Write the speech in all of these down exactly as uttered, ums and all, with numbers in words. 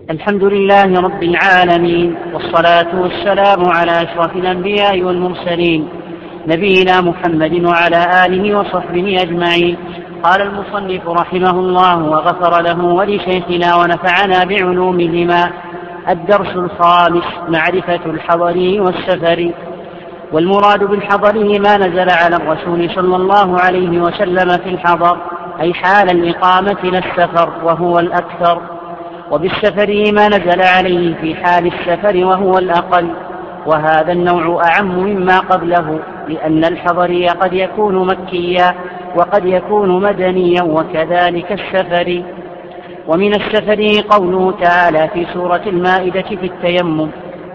الحمد لله رب العالمين، والصلاة والسلام على أشرف الأنبياء والمرسلين نبينا محمد وعلى آله وصحبه أجمعين. قال المصنف رحمه الله وغفر له ولشيخنا ونفعنا بعلومهما. الدرس الخامس: معرفة الحضر والسفر. والمراد بالحضر ما نزل على الرسول صلى الله عليه وسلم في الحضر، أي حال الإقامة لا السفر وهو الأكثر، وبالسفر ما نزل عليه في حال السفر وهو الأقل، وهذا النوع أعم مما قبله، لأن الحضر قد يكون مكيا وقد يكون مدنيا، وكذلك السفر. ومن السفر قوله تعالى في سورة المائدة في التيمم: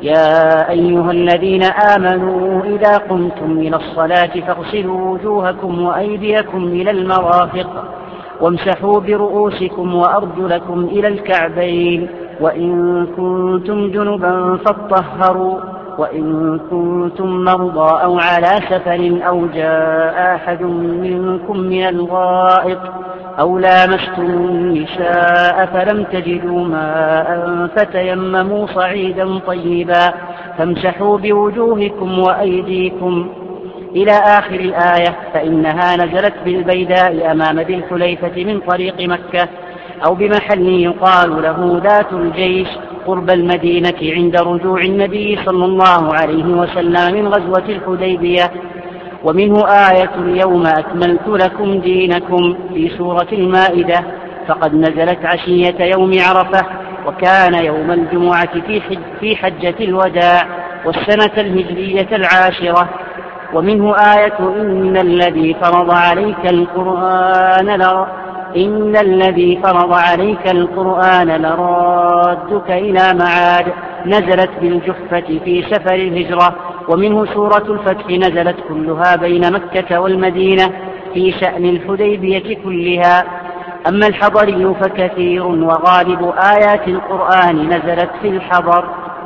يا أيها الذين آمنوا إذا قمتم إلى الصلاة فاغسلوا وجوهكم وأيديكم إلى المرافق وامسحوا برؤوسكم وأرجلكم إلى الكعبين، وإن كنتم جنبا فاطهروا، وإن كنتم مرضى أو على سفر أو جاء أحد منكم من الغائط أو لامستم النساء فلم تجدوا ماء فتيمموا صعيدا طيبا فامسحوا بوجوهكم وأيديكم إلى آخر الآية، فإنها نزلت بالبيداء أمام ذي الحليفة من طريق مكة، أو بمحل يقال له ذات الجيش قرب المدينة عند رجوع النبي صلى الله عليه وسلم من غزوة الحديبية. ومنه آية اليوم أكملت لكم دينكم في سورة المائدة، فقد نزلت عشية يوم عرفة، وكان يوم الجمعة في, حج في حجة الوداع والسنة الهجرية العاشرة. ومنه آية إن الذي فرض عليك القرآن لر... إن الذي فرض عليك القرآن لرادك إلى معاد، نزلت بالجحفة في سفر الهجرة. ومنه سورة الفتح نزلت كلها بين مكة والمدينة في شأن الحديبية كلها. أما الحضري فكثير، وغالب آيات القرآن نزلت في الحضر.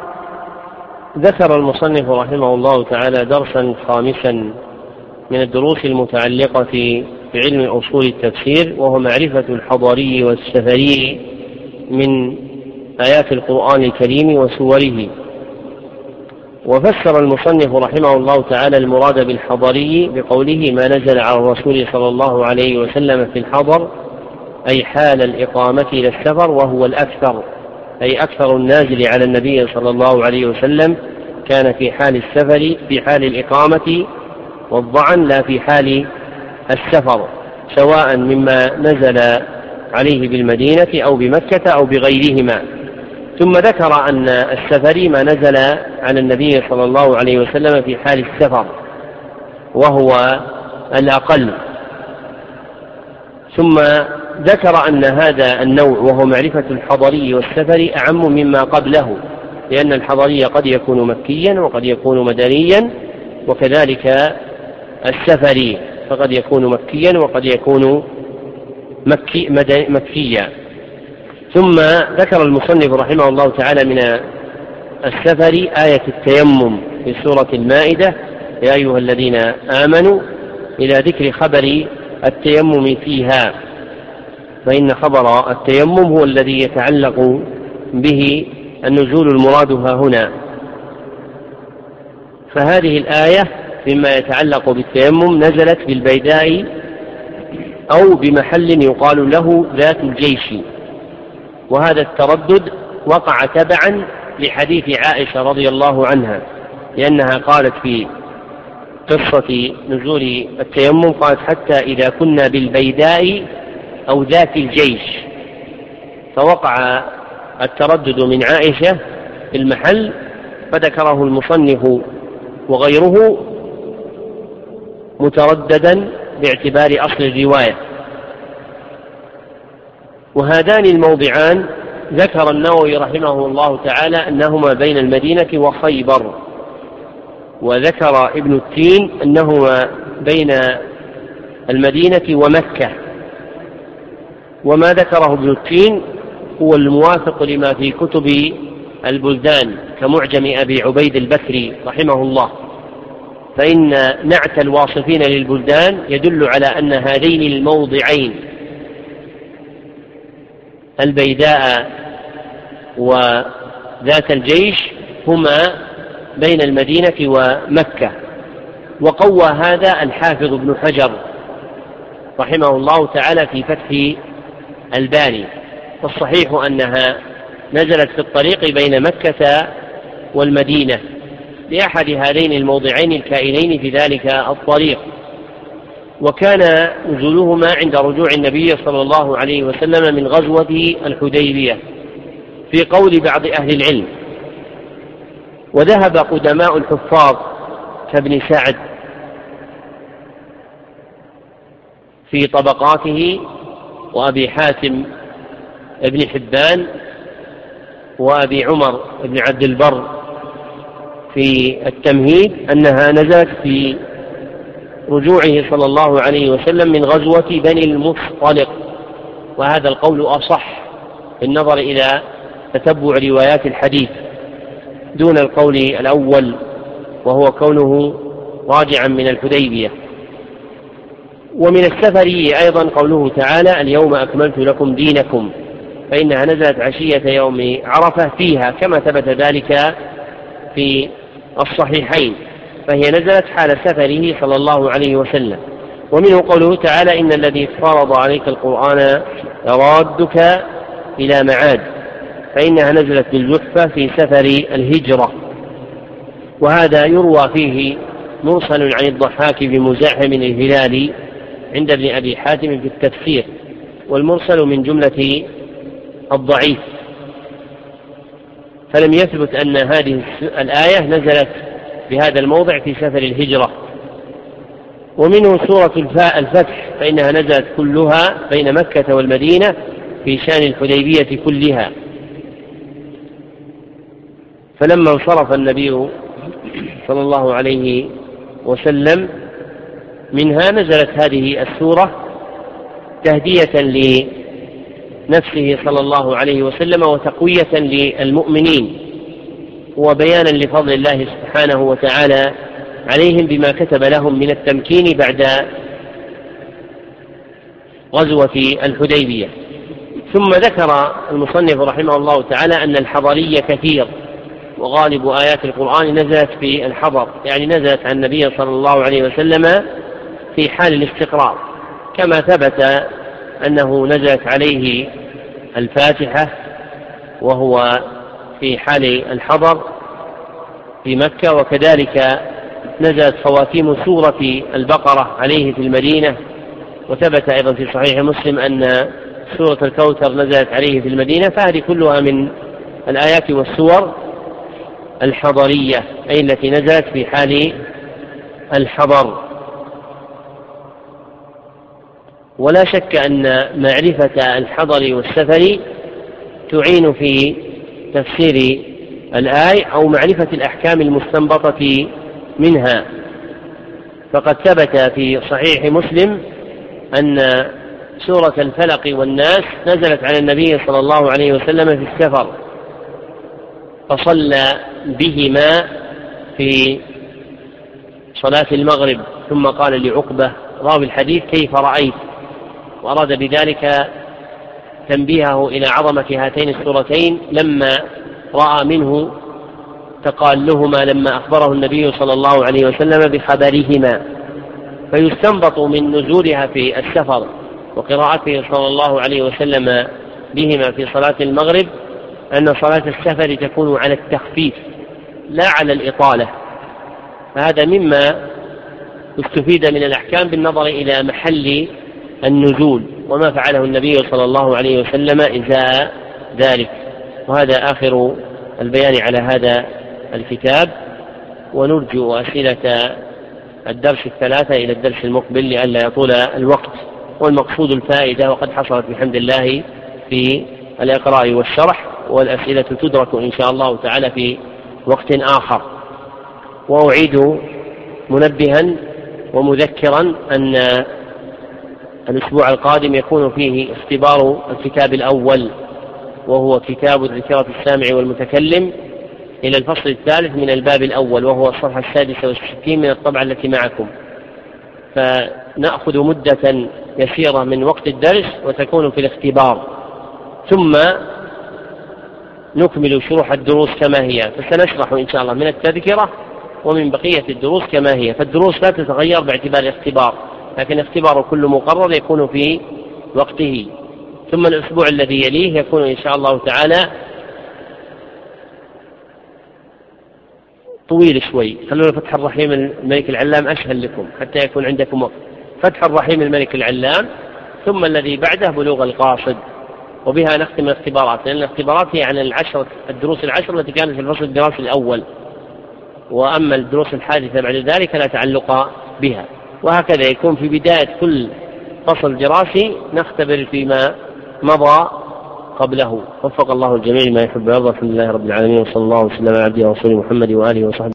ذكر المصنف رحمه الله تعالى درسا خامسا من الدروس المتعلقة بعلم أصول التفسير، وهو معرفة الحضري والسفري من آيات القرآن الكريم وسوره. وفسر المصنف رحمه الله تعالى المراد بالحضري بقوله ما نزل على الرسول صلى الله عليه وسلم في الحضر، أي حال الإقامة إلى السفر وهو الأكثر، أي أكثر النازل على النبي صلى الله عليه وسلم كان في حال السفر في حال الإقامة والضعن، لا في حال السفر، سواء مما نزل عليه بالمدينة أو بمكة أو بغيرهما. ثم ذكر أن السفر ما نزل على النبي صلى الله عليه وسلم في حال السفر وهو الأقل. ثم ذكر أن هذا النوع وهو معرفة الحضري والسفر أعم مما قبله، لأن الحضري قد يكون مكيا وقد يكون مدنيا، وكذلك السفري فقد يكون مكيا وقد يكون مكي مكيا. ثم ذكر المصنف رحمه الله تعالى من السفر آية التيمم في سورة المائدة: يا أيها الذين آمنوا، إلى ذكر خبر التيمم فيها، فإن خبر التيمم هو الذي يتعلق به النزول المراد ها هنا. فهذه الآية مما يتعلق بالتيمم نزلت بالبيداء أو بمحل يقال له ذات الجيش، وهذا التردد وقع تبعا لحديث عائشة رضي الله عنها، لأنها قالت في قصة نزول التيمم، قالت حتى إذا كنا بالبيداء أو ذات الجيش، فوقع التردد من عائشة في المحل، فذكره المصنف وغيره مترددا باعتبار أصل الرواية. وهذان الموضعان ذكر النووي رحمه الله تعالى أنهما بين المدينة وخيبر، وذكر ابن التين أنهما بين المدينة ومكة. وما ذكره ابن التين هو الموافق لما في كتب البلدان كمعجم أبي عبيد البكري رحمه الله، فإن نعت الواصفين للبلدان يدل على أن هذين الموضعين البيداء وذات الجيش هما بين المدينة ومكة. وقوى هذا الحافظ ابن حجر رحمه الله تعالى في فتح الباري. والصحيح أنها نزلت في الطريق بين مكة والمدينة لأحد هذين الموضعين الكائنين في ذلك الطريق، وكان نزولهما عند رجوع النبي صلى الله عليه وسلم من غزوة الحديبية في قول بعض أهل العلم. وذهب قدماء الحفاظ كابن سعد في طبقاته وأبي حاتم ابن حبان وأبي عمر ابن عبد البر في التمهيد أنها نزلت في رجوعه صلى الله عليه وسلم من غزوة بني المصطلق، وهذا القول أصح بالنظر إلى تتبع روايات الحديث دون القول الأول وهو كونه راجعا من الحديبية. ومن السفري أيضا قوله تعالى اليوم أكملت لكم دينكم، فإنها نزلت عشية يوم عرفة فيها كما ثبت ذلك في الصحيحين، فهي نزلت حال سفره صلى الله عليه وسلم. ومنه قوله تعالى إن الذي فرض عليك القرآن لرادك إلى معاد، فإنها نزلت بالجحفة في سفر الهجرة. وهذا يروى فيه مرسل عن الضحاك بمزاحم الهلال عند ابن أبي حاتم في التفسير، والمرسل من جملة الضعيف، فلم يثبت أن هذه الآية نزلت بهذا الموضع في سفر الهجرة. ومنه سورة الفتح فإنها نزلت كلها بين مكة والمدينة في شان الحديبية كلها. فلما انصرف النبي صلى الله عليه وسلم منها نزلت هذه السورة تهدية لنفسه صلى الله عليه وسلم وتقوية للمؤمنين وبيانا لفضل الله سبحانه وتعالى عليهم بما كتب لهم من التمكين بعد غزوة الحديبية. ثم ذكر المصنف رحمه الله تعالى أن الحضري كثير، وغالب آيات القرآن نزلت في الحضر، يعني نزلت عن النبي صلى الله عليه وسلم في حال الاستقرار، كما ثبت أنه نزلت عليه الفاتحة وهو في حال الحضر في مكة، وكذلك نزلت خواتيم سورة البقرة عليه في المدينة. وثبت أيضا في صحيح مسلم أن سورة الكوثر نزلت عليه في المدينة. فهذه كلها من الآيات والسور الحضرية، أي التي نزلت في حال الحضر. ولا شك أن معرفة الحضر والسفر تعين في تفسير الآية أو معرفة الأحكام المستنبطة منها. فقد ثبت في صحيح مسلم أن سورة الفلق والناس نزلت على النبي صلى الله عليه وسلم في السفر، فصلى بهما في صلاة المغرب، ثم قال لعقبة راوي الحديث كيف رأيت، وأراد بذلك تنبيهه إلى عظمة هاتين السورتين لما رأى منه تقالهما لما أخبره النبي صلى الله عليه وسلم بخبرهما. فيستنبط من نزولها في السفر وقراءته صلى الله عليه وسلم بهما في صلاة المغرب أن صلاة السفر تكون على التخفيف لا على الإطالة. فهذا مما استفيد من الأحكام بالنظر إلى محل النزول وما فعله النبي صلى الله عليه وسلم إزاء ذلك. وهذا آخر البيان على هذا الكتاب، ونرجو أسئلة الدرس الثلاثة إلى الدرس المقبل لئلا يطول الوقت، والمقصود الفائدة، وقد حصلت بحمد الله في الإقراء والشرح، والأسئلة تدرك إن شاء الله تعالى في وقت آخر. وأعيد منبها ومذكرا أن الأسبوع القادم يكون فيه اختبار الكتاب الأول، وهو كتاب الذكرى السامع والمتكلم، إلى الفصل الثالث من الباب الأول، وهو الصفحة السادسة والستين من الطبعة التي معكم. فنأخذ مدة يسيرة من وقت الدرس وتكون في الاختبار، ثم نكمل شروح الدروس كما هي، فسنشرح إن شاء الله من التذكرة ومن بقية الدروس كما هي. فالدروس لا تتغير باعتبار الاختبار، لكن اختبار كل مقرر يكون في وقته. ثم الأسبوع الذي يليه يكون إن شاء الله تعالى طويل شوي. خلونا فتح الرحيم الملك العلام أسهل لكم حتى يكون عندكم وقت. فتح الرحيم الملك العلام، ثم الذي بعده بلوغ القاصد، وبها نختم الاختبارات، لأن الاختبارات هي عن العشرة الدروس العشر التي كانت في الفصل الدراسي الأول، وأما الدروس الحادثة بعد ذلك لا تعلق بها. وهكذا يكون في بداية كل فصل دراسي نختبر فيما مضى قبله. وفق الله الجميع ما يحب ويرضى. الحمد لله رب العالمين، وصلى الله وسلم على عبده ورسوله محمد وآله وصحبه.